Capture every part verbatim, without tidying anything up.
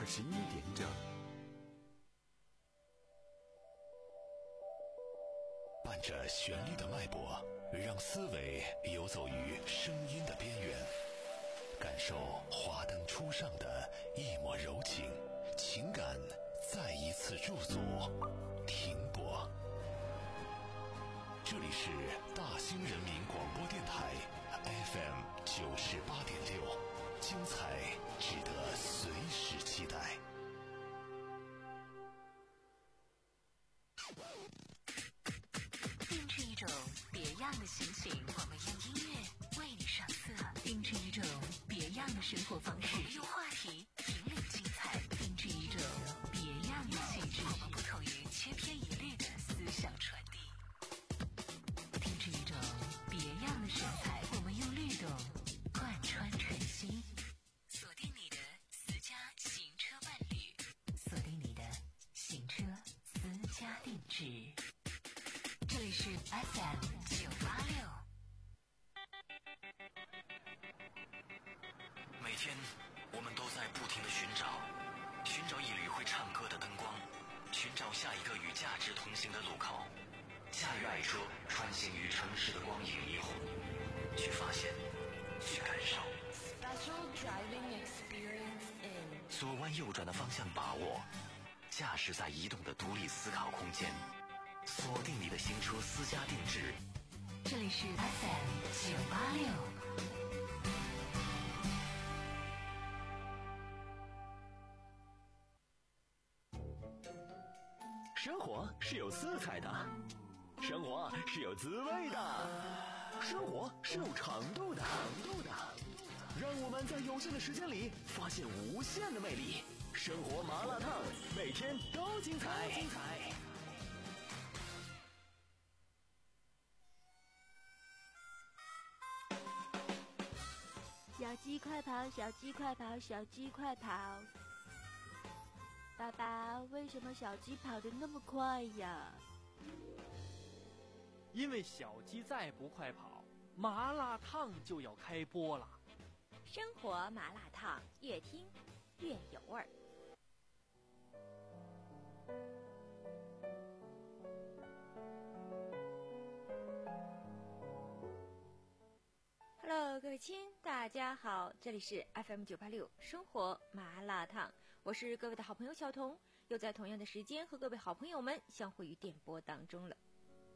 二十一点整。伴着旋律的脉搏，让思维游走于声音的边缘，感受华灯初上的一抹柔情，情感再一次驻足停泊。这里是大兴人民广播电台 F M 九十八点六，精彩值得随时期待。 定制一种别样的心情，我们用音乐为你上色；定制一种别样的生活方式，我们用话题引领精彩；定制一种别样的气质，我们不同于千篇一律的思想传递；定制一种别样的神采，我们用律动贯穿晨曦。锁定你的私家行车伴侣，锁定你的行车私家定制。这里是 F M 九八六。 每天我们都在不停地寻找，寻找一缕会唱歌的灯光，寻找下一个与价值同行的路口。驾驭爱车，穿行于城市的光影霓虹，去发现，去感受。 Special driving experience in 左弯右转的方向把握，驾驶在移动的独立思考空间，锁定你的行车私家定制。 这里是 F M 九八六。 生活是有色彩的，生活是有滋味的，生活是有长度的，长度的。让我们在有限的时间里发现无限的魅力。生活麻辣烫，每天都精彩，精彩。 小鸡快跑，小鸡快跑，小鸡快跑！爸爸，为什么小鸡跑得那么快呀？ 因为小鸡再不快跑，麻辣烫就要开播了。 生活麻辣烫，越听越有味儿。Hello， 各位亲，大家好，这里是 F M 九八六生活麻辣烫，我是各位的好朋友小彤，又在同样的时间和各位好朋友们相会于电波当中了。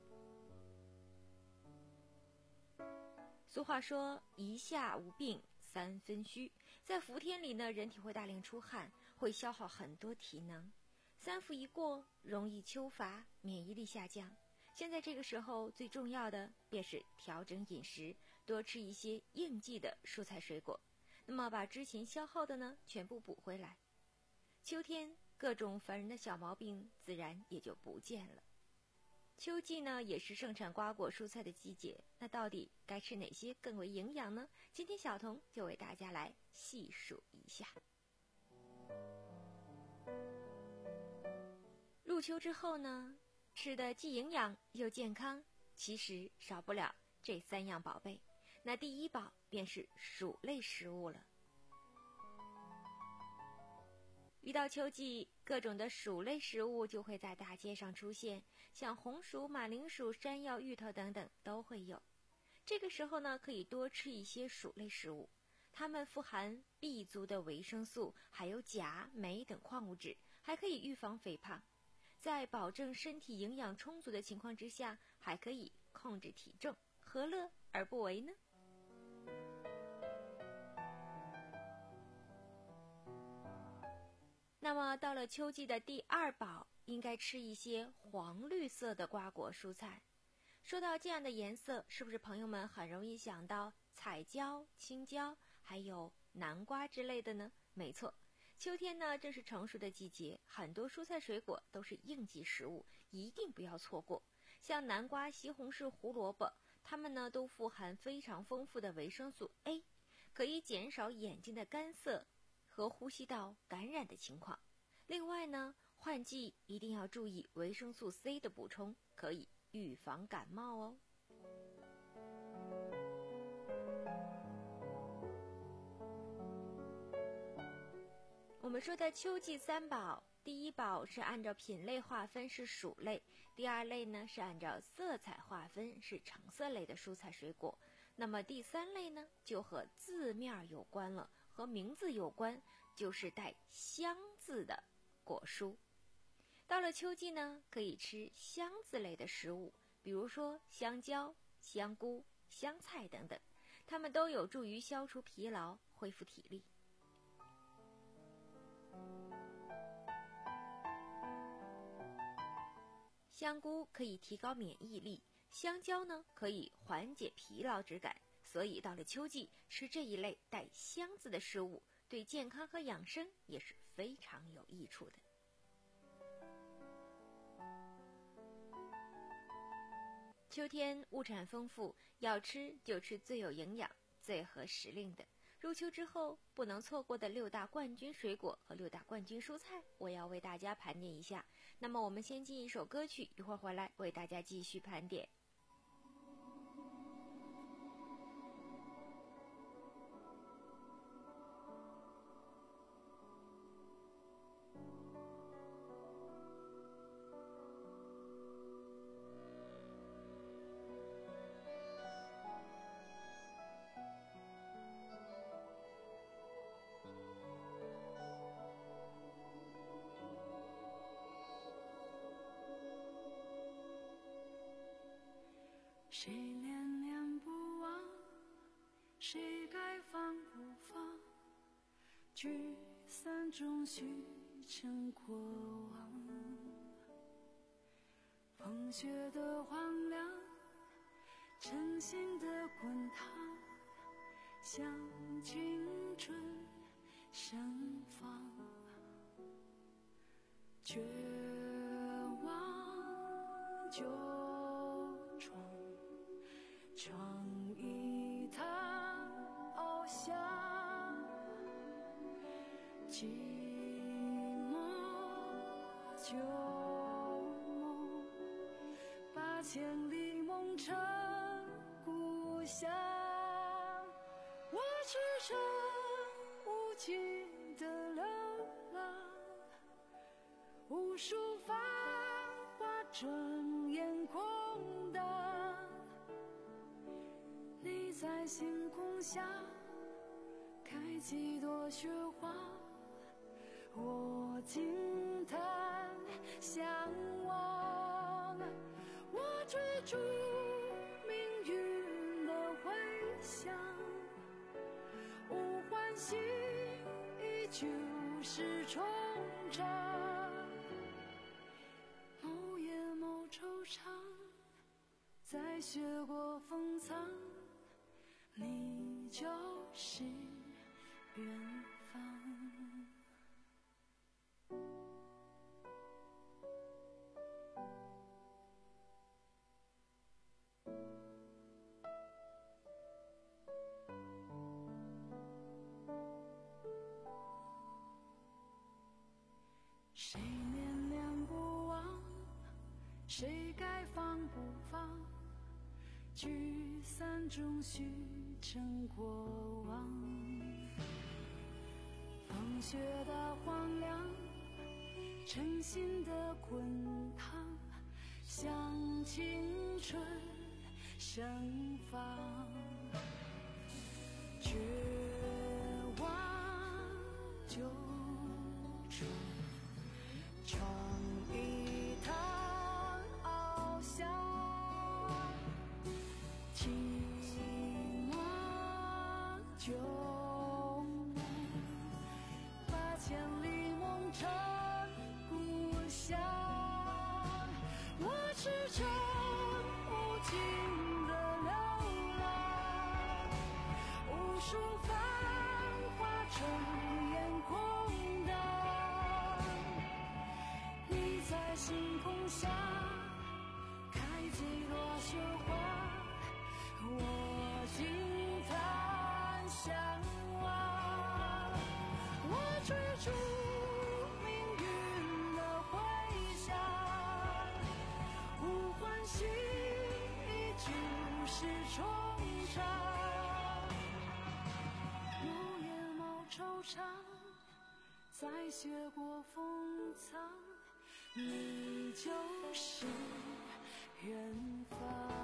俗话说，一下无病三分虚，在伏天里呢，人体会大量出汗，会消耗很多体能，三伏一过，容易秋乏，免疫力下降。现在这个时候最重要的便是调整饮食，多吃一些应季的蔬菜水果，那么把之前消耗的呢全部补回来。秋天各种烦人的小毛病自然也就不见了。秋季呢也是盛产瓜果蔬菜的季节，那到底该吃哪些更为营养呢？今天小彤就为大家来细数一下。入秋之后呢，吃的既营养又健康，其实少不了这三样宝贝。那第一宝便是薯类食物了。一到秋季，各种的薯类食物就会在大街上出现，像红薯、马铃薯、山药、芋头等等都会有。这个时候呢，可以多吃一些薯类食物，它们富含 B 族的维生素，还有钾、镁等矿物质，还可以预防肥胖。在保证身体营养充足的情况之下，还可以控制体重，何乐而不为呢？那么到了秋季的第二宝，应该吃一些黄绿色的瓜果蔬菜。说到这样的颜色，是不是朋友们很容易想到彩椒、青椒，还有南瓜之类的呢？没错，秋天呢正是成熟的季节，很多蔬菜水果都是应季食物，一定不要错过。像南瓜、西红柿、胡萝卜，它们呢都富含非常丰富的维生素 A， 可以减少眼睛的干涩和呼吸道感染的情况。另外呢，换季一定要注意维生素 C 的补充，可以预防感冒哦。我我们说的秋季三宝，第一宝是按照品类划分是薯类，第二类呢是按照色彩划分是橙色类的蔬菜水果，那么第三类呢就和字面有关了，和名字有关，就是带香字的果蔬。到了秋季呢，可以吃香字类的食物，比如说香蕉、香菇、香菜等等，它们都有助于消除疲劳，恢复体力。香菇可以提高免疫力，香蕉呢可以缓解疲劳之感，所以到了秋季，吃这一类带香字的食物，对健康和养生也是非常有益处的。秋天物产丰富，要吃就吃最有营养、最合时令的。入秋之后不能错过的六大冠军水果和六大冠军蔬菜，我要为大家盘点一下。那么我们先进一首歌曲，一会儿回来为大家继续盘点。 谁恋恋不忘，谁该放不放，聚散终须成过往。风雪的荒凉，晨星的滚烫，向青春盛放。绝望就闯，闯一趟翱翔，寂寞就梦，把千里梦成故乡。我驰骋无尽的流浪，无数繁华睁眼空荡。你在星空下开几朵雪花，我惊叹向往。我追逐命运的回响，无欢喜依旧是惆怅。某夜某惆怅，在雪过风藏，你就是远方。谁恋恋不忘，谁该放不放，聚散终须成过往。风雪的荒凉，晨星的滚烫，向青春盛放。绝望就闯，闯一趟翱翔。寂寞就梦，把千里梦成故乡。我驰骋无尽的流浪，无数繁华睁眼空荡。你在星空下开几朵雪花，我惊叹向往。我追逐命运的回响，无欢喜依旧是惆怅。某夜某惆怅， 再雪过风苍，你就是远方。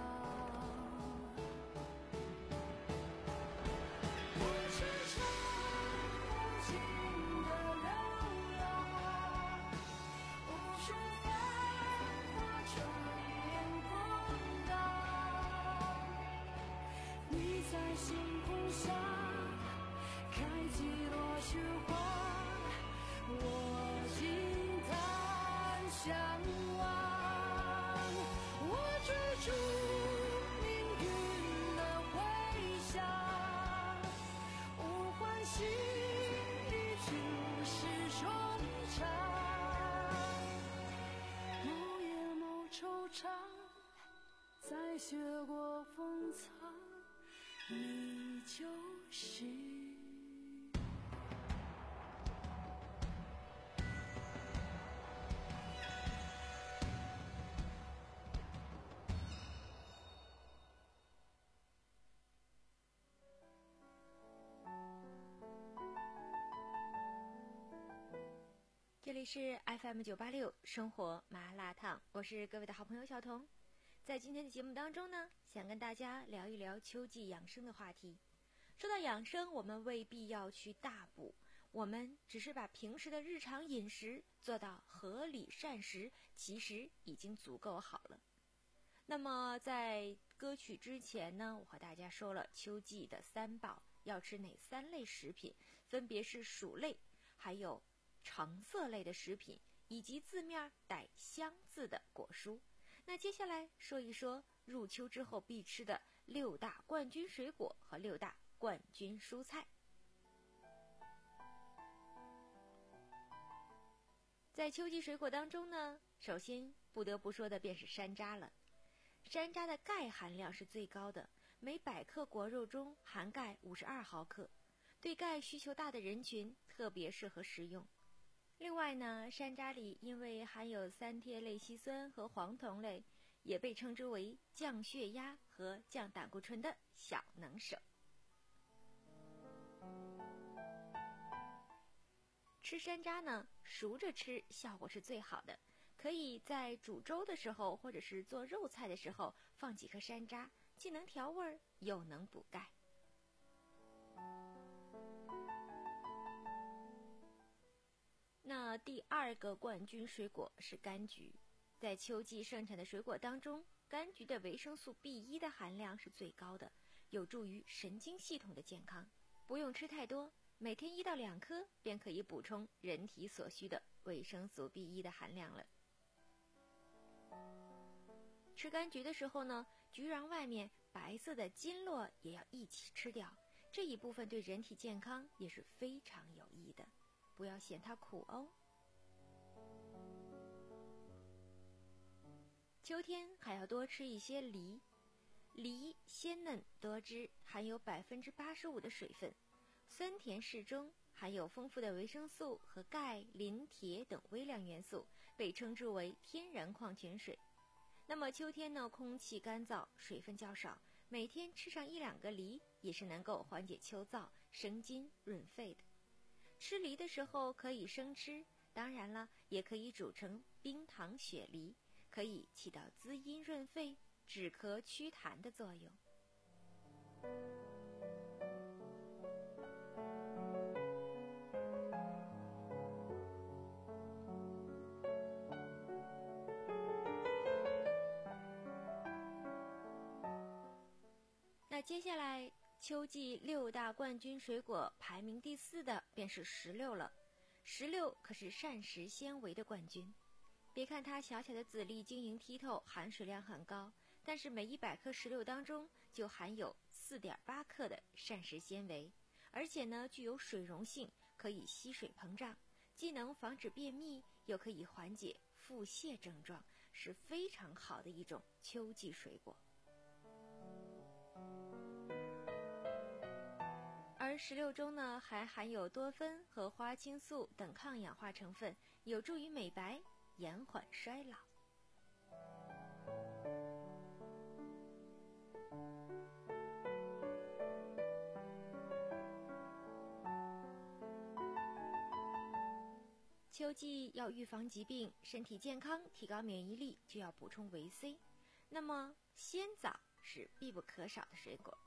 我是唱无尽的流浪，无数繁华春烟狂荡。你在星空下开几朵雪花，我静叹向往。我追逐命运的回响，无欢喜与尽是衷肠。某夜某惆怅，再雪过风苍，你就是这里是 F M 九八六生活麻辣烫，我是各位的好朋友小彤。在今天的节目当中呢，想跟大家聊一聊秋季养生的话题。说到养生，我们未必要去大补，我们只是把平时的日常饮食做到合理膳食，其实已经足够好了。那么在歌曲之前呢，我和大家说了秋季的三宝要吃哪三类食品，分别是薯类，还有橙色类的食品，以及字面带香字的果蔬。那接下来说一说入秋之后必吃的六大冠军水果和六大冠军蔬菜。在秋季水果当中呢，首先不得不说的便是山楂了。山楂的钙含量是最高的，每百克果肉中含钙五十二毫克，对钙需求大的人群特别适合食用。另外呢，山楂里因为含有三萜类烯酸和黄酮类，也被称之为降血压和降胆固醇的小能手。吃山楂呢，熟着吃效果是最好的，可以在煮粥的时候或者是做肉菜的时候放几颗山楂，既能调味又能补钙。那第二个冠军水果是柑橘，在秋季盛产的水果当中，柑橘的维生素 B 一 的含量是最高的，有助于神经系统的健康。不用吃太多，每天一到两颗便可以补充人体所需的维生素 B 一 的含量了。吃柑橘的时候呢，橘瓤外面白色的筋络也要一起吃掉，这一部分对人体健康也是非常有益的，不要嫌它苦哦。秋天还要多吃一些梨，梨鲜嫩多汁，含有百分之八十五的水分，酸甜适中，含有丰富的维生素和钙、磷、铁等微量元素，被称之为天然矿泉水。那么秋天呢，空气干燥，水分较少，每天吃上一两个梨，也是能够缓解秋燥、生津润肺的。吃梨的时候可以生吃，当然了，也可以煮成冰糖雪梨，可以起到滋阴润肺、止咳祛痰的作用。那接下来秋季六大冠军水果排名第四的便是石榴了。石榴可是膳食纤维的冠军，别看它小小的籽粒晶莹剔透，含水量很高，但是每一百颗石榴当中就含有 四点八 克的膳食纤维，而且呢具有水溶性，可以吸水膨胀，既能防止便秘，又可以缓解腹泻症状，是非常好的一种秋季水果。而石榴中呢还含有多酚和花青素等抗氧化成分，有助于美白，延缓衰老。 秋季要预防疾病、身体健康、提高免疫力，就要补充维 C。那么鲜枣是必不可少的水果。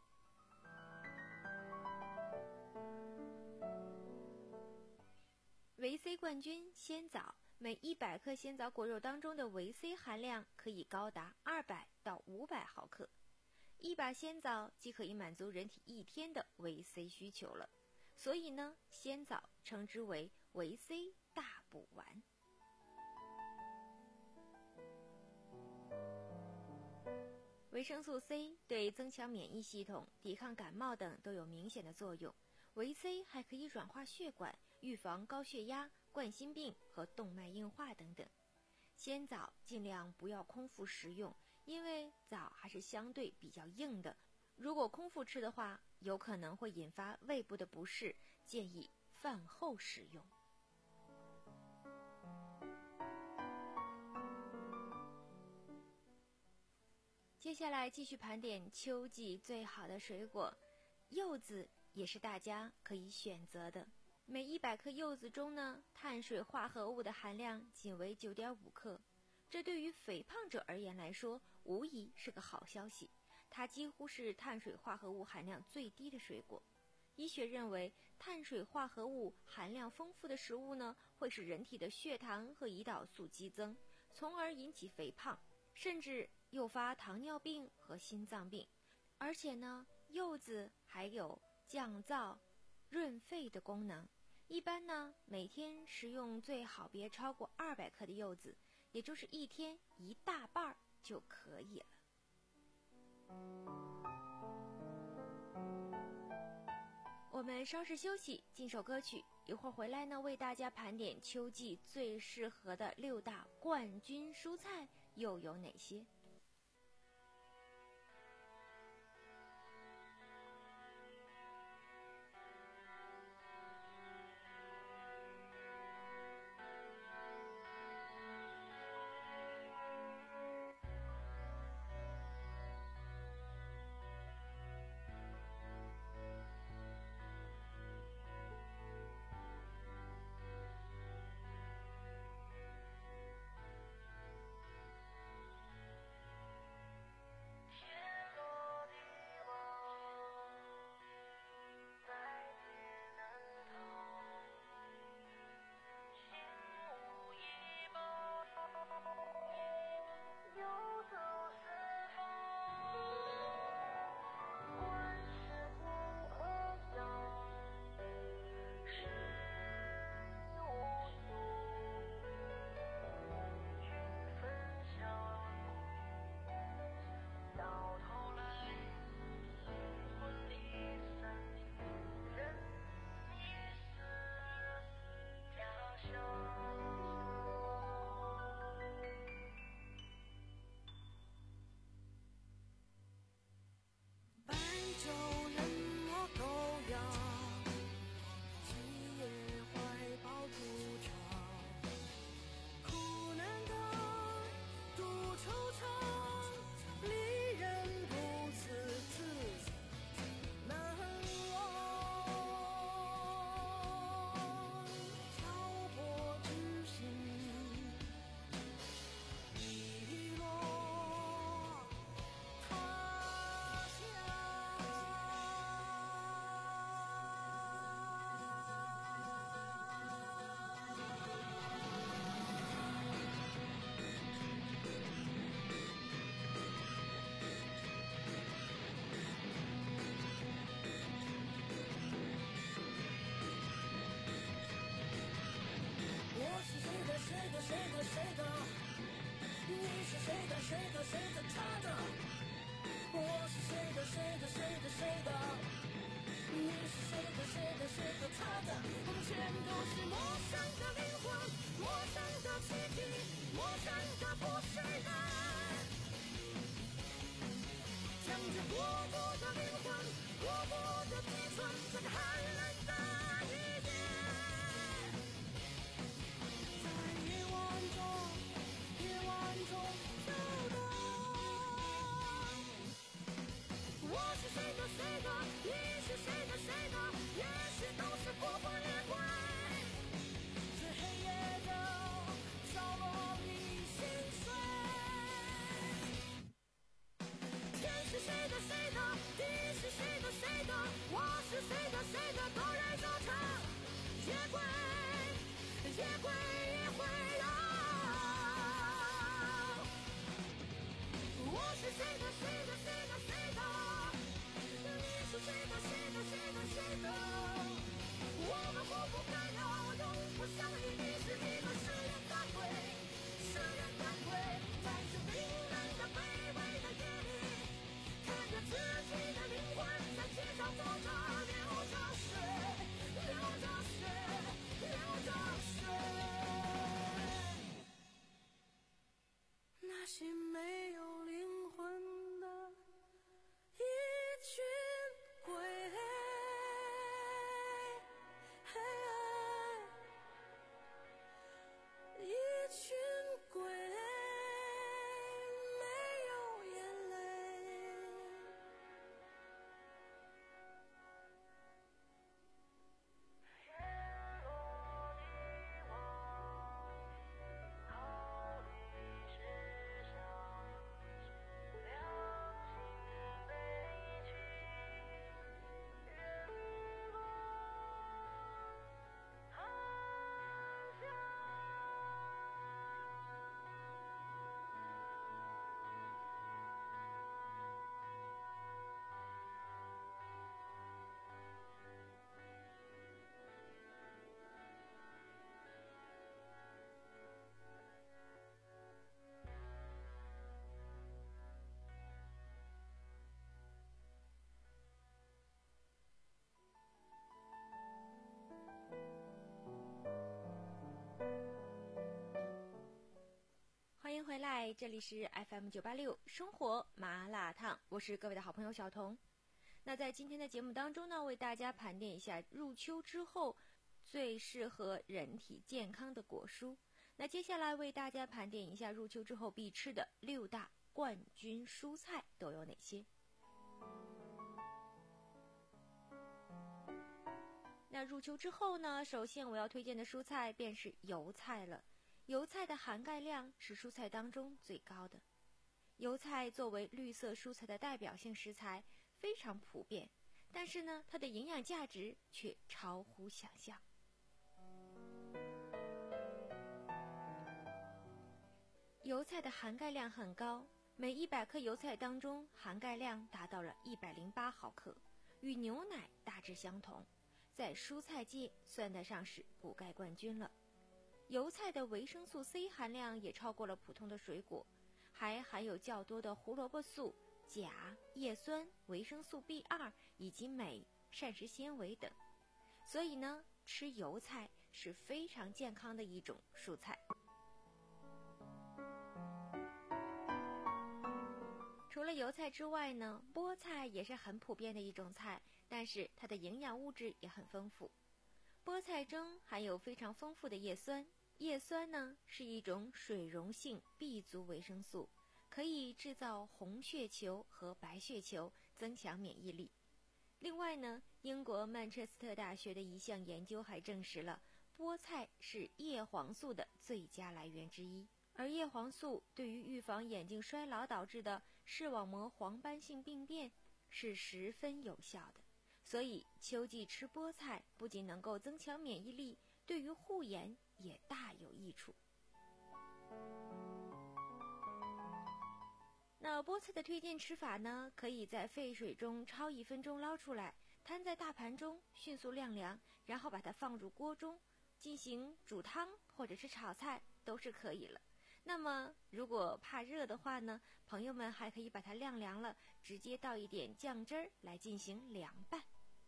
维 C 冠军鲜枣，每一百克鲜枣果肉当中的维 C 含量可以高达二百到五百毫克，一把鲜枣即可以满足人体一天的维 C 需求了。所以呢，鲜枣称之为维 C 大补丸。维生素 C 对增强免疫系统、抵抗感冒等都有明显的作用。维 C 还可以软化血管，预防高血压、冠心病和动脉硬化等等。鲜枣尽量不要空腹食用，因为枣还是相对比较硬的，如果空腹吃的话，有可能会引发胃部的不适，建议饭后食用。接下来继续盘点秋季最好的水果，柚子也是大家可以选择的。每一百克柚子中呢，碳水化合物的含量仅为 九点五克，这对于肥胖者而言来说，无疑是个好消息。它几乎是碳水化合物含量最低的水果。医学认为，碳水化合物含量丰富的食物呢，会使人体的血糖和胰岛素激增，从而引起肥胖，甚至诱发糖尿病和心脏病。而且呢，柚子还有降燥、润肺的功能。一般呢，每天食用最好别超过二百克的柚子，也就是一天一大半就可以了。我们稍事休息，进首歌曲，一会儿回来呢，为大家盘点秋季最适合的六大冠军蔬菜又有哪些。 谁的，也许都是破破裂怪。是黑夜。 会也会老。我是谁的谁的谁的谁的，你是谁的谁的谁的谁的，我们互不干扰，永不相依。你是一个誓言的鬼，誓言的鬼，在这冰冷的卑微的夜里，看着自己的灵魂在街上走着，流着血，流着血，流着血。那些没有灵魂的一群鬼，一群鬼，没有眼泪。天落地亡，逃离世上，良心悲戚，云落寒香。 欢迎回来，这里是 F M 九八六生活麻辣烫，我是各位的好朋友小彤。那在今天的节目当中呢，为大家盘点一下入秋之后最适合人体健康的果蔬。那接下来为大家盘点一下入秋之后必吃的六大冠军蔬菜都有哪些。那入秋之后呢，首先我要推荐的蔬菜便是油菜了。油菜的含钙量是蔬菜当中最高的。油菜作为绿色蔬菜的代表性食材，非常普遍，但是呢，它的营养价值却超乎想象。油菜的含钙量很高，每一百克油菜当中含钙量达到了一百零八毫克，与牛奶大致相同，在蔬菜界算得上是补钙冠军了。油菜的维生素 C 含量也超过了普通的水果，还含有较多的胡萝卜素、钾、叶酸、维生素 B 二 以及镁、膳食纤维等。所以呢，吃油菜是非常健康的一种蔬菜。除了油菜之外呢，菠菜也是很普遍的一种菜，但是它的营养物质也很丰富。菠菜中含有非常丰富的叶酸，叶酸呢是一种水溶性 B 族维生素，可以制造红血球和白血球，增强免疫力。另外呢，英国曼彻斯特大学的一项研究还证实了菠菜是叶黄素的最佳来源之一，而叶黄素对于预防眼睛衰老导致的视网膜黄斑性病变是十分有效的。所以秋季吃菠菜不仅能够增强免疫力，对于护眼也大有益处。那菠菜的推荐吃法呢，可以在沸水中焯一分钟捞出来，摊在大盘中迅速晾凉，然后把它放入锅中进行煮汤或者是炒菜都是可以了。那么如果怕热的话呢，朋友们还可以把它晾凉了，直接倒一点酱汁儿来进行凉拌。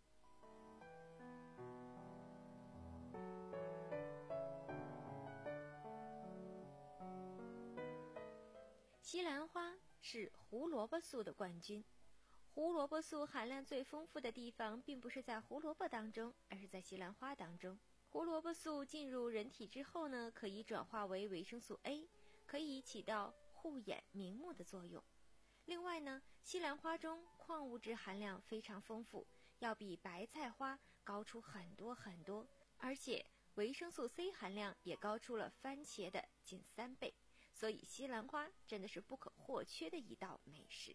西兰花是胡萝卜素的冠军。胡萝卜素含量最丰富的地方并不是在胡萝卜当中，而是在西兰花当中。胡萝卜素进入人体之后呢，可以转化为维生素 A， 可以起到护眼明目的作用。另外呢，西兰花中矿物质含量非常丰富，要比白菜花高出很多很多，而且维生素 C 含量也高出了番茄的近三倍。所以西兰花真的是不可或缺的一道美食。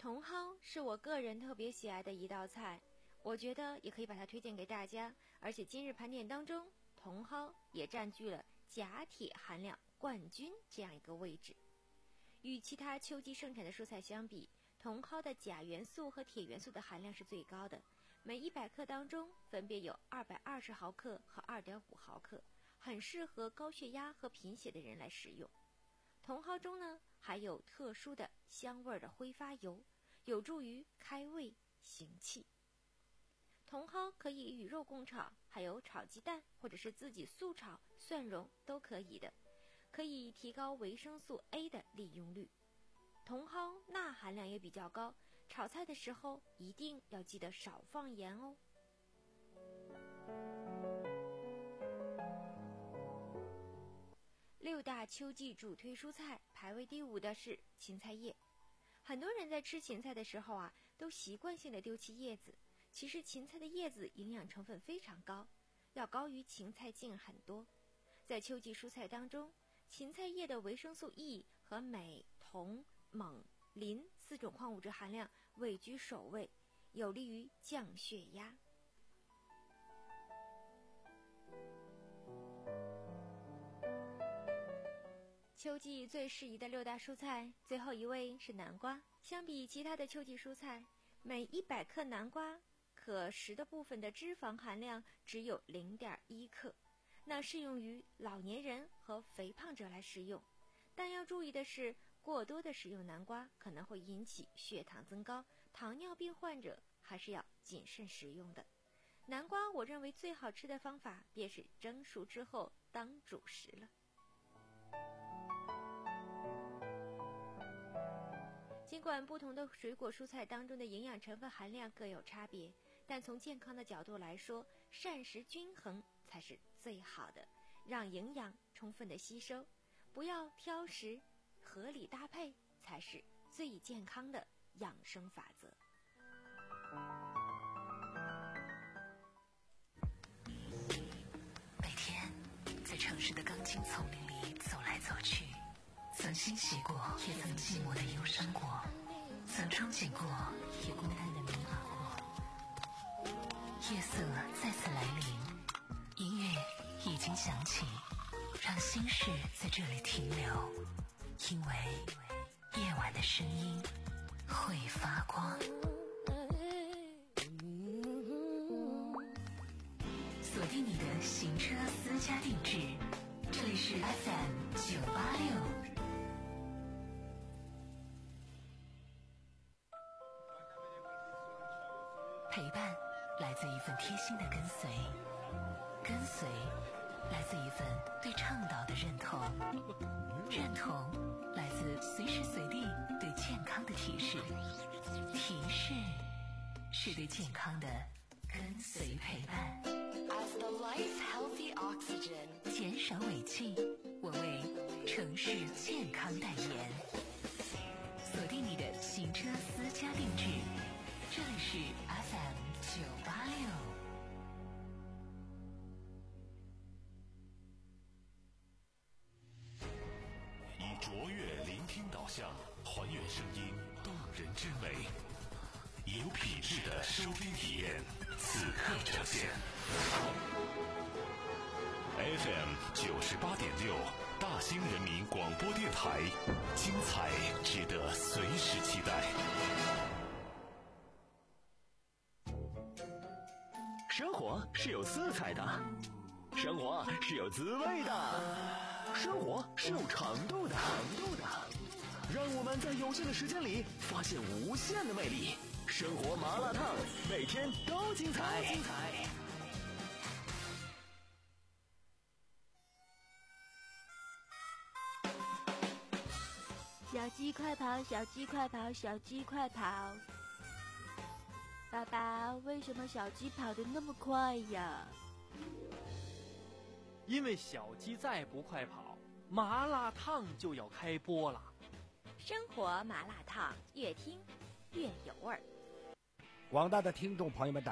茼蒿是我个人特别喜爱的一道菜，我觉得也可以把它推荐给大家。而且今日盘点当中，茼蒿也占据了钾铁含量冠军这样一个位置。与其他秋季盛产的蔬菜相比，茼蒿的钾元素和铁元素的含量是最高的，每一百克当中分别有二百二十毫克和 二点五毫克，很适合高血压和贫血的人来食用。茼蒿中呢还有特殊的香味的挥发油，有助于开胃行气。茼蒿可以与肉共炒，还有炒鸡蛋或者是自己素炒蒜蓉都可以的，可以提高维生素 A 的利用率。茼蒿钠含量也比较高，炒菜的时候一定要记得少放盐哦。六大秋季主推蔬菜排位第五的是芹菜叶。很多人在吃芹菜的时候啊，都习惯性的丢弃叶子。其实芹菜的叶子营养成分非常高，要高于芹菜茎很多。在秋季蔬菜当中，芹菜叶的维生素 E 和镁、铜、锰、磷四种矿物质含量位居首位，有利于降血压。秋季最适宜的六大蔬菜，最后一位是南瓜。相比其他的秋季蔬菜，每一百克南瓜可食的部分的脂肪含量只有 零点一克，那适用于老年人和肥胖者来食用。但要注意的是，过多的食用南瓜可能会引起血糖增高，糖尿病患者还是要谨慎食用的。南瓜我认为最好吃的方法便是蒸熟之后当主食了。尽管不同的水果蔬菜当中的营养成分含量各有差别，但从健康的角度来说，膳食均衡才是最好的，让营养充分的吸收，不要挑食，合理搭配才是最健康的养生法则。 每天在城市的钢筋丛林里走来走去，曾欣喜过，也曾寂寞的忧伤过，曾憧憬过，也孤单的迷茫过。夜色再次来临，音乐已经响起，让心事在这里停留，因为夜晚的声音会发光。锁定你的行车私家定制，这里是 F M 九八六。陪伴来自一份贴心的跟随，跟随来自一份对倡导的认同，认同来自随时随地对健康的提示，提示是对健康的跟随陪伴。 As the life healthy oxygen， 减少尾气，我为城市健康代言。锁定你的行车私家定制，这里是 F M 九八六。 以卓越聆听导向，还原声音动人之美，有品质的收听体验，此刻呈现。F M 九十八点六，大兴人民广播电台，精彩值得随时期待。 生活是有色彩的，生活是有滋味的，生活是有长度的，长度的。让我们在有限的时间里发现无限的魅力。生活麻辣烫，每天都精彩。精彩。 小鸡快跑，小鸡快跑，小鸡快跑！爸爸，为什么小鸡跑得那么快呀？ 因为小鸡再不快跑，麻辣烫就要开播了。 生活麻辣烫，越听越有味儿。 广大的听众朋友们，大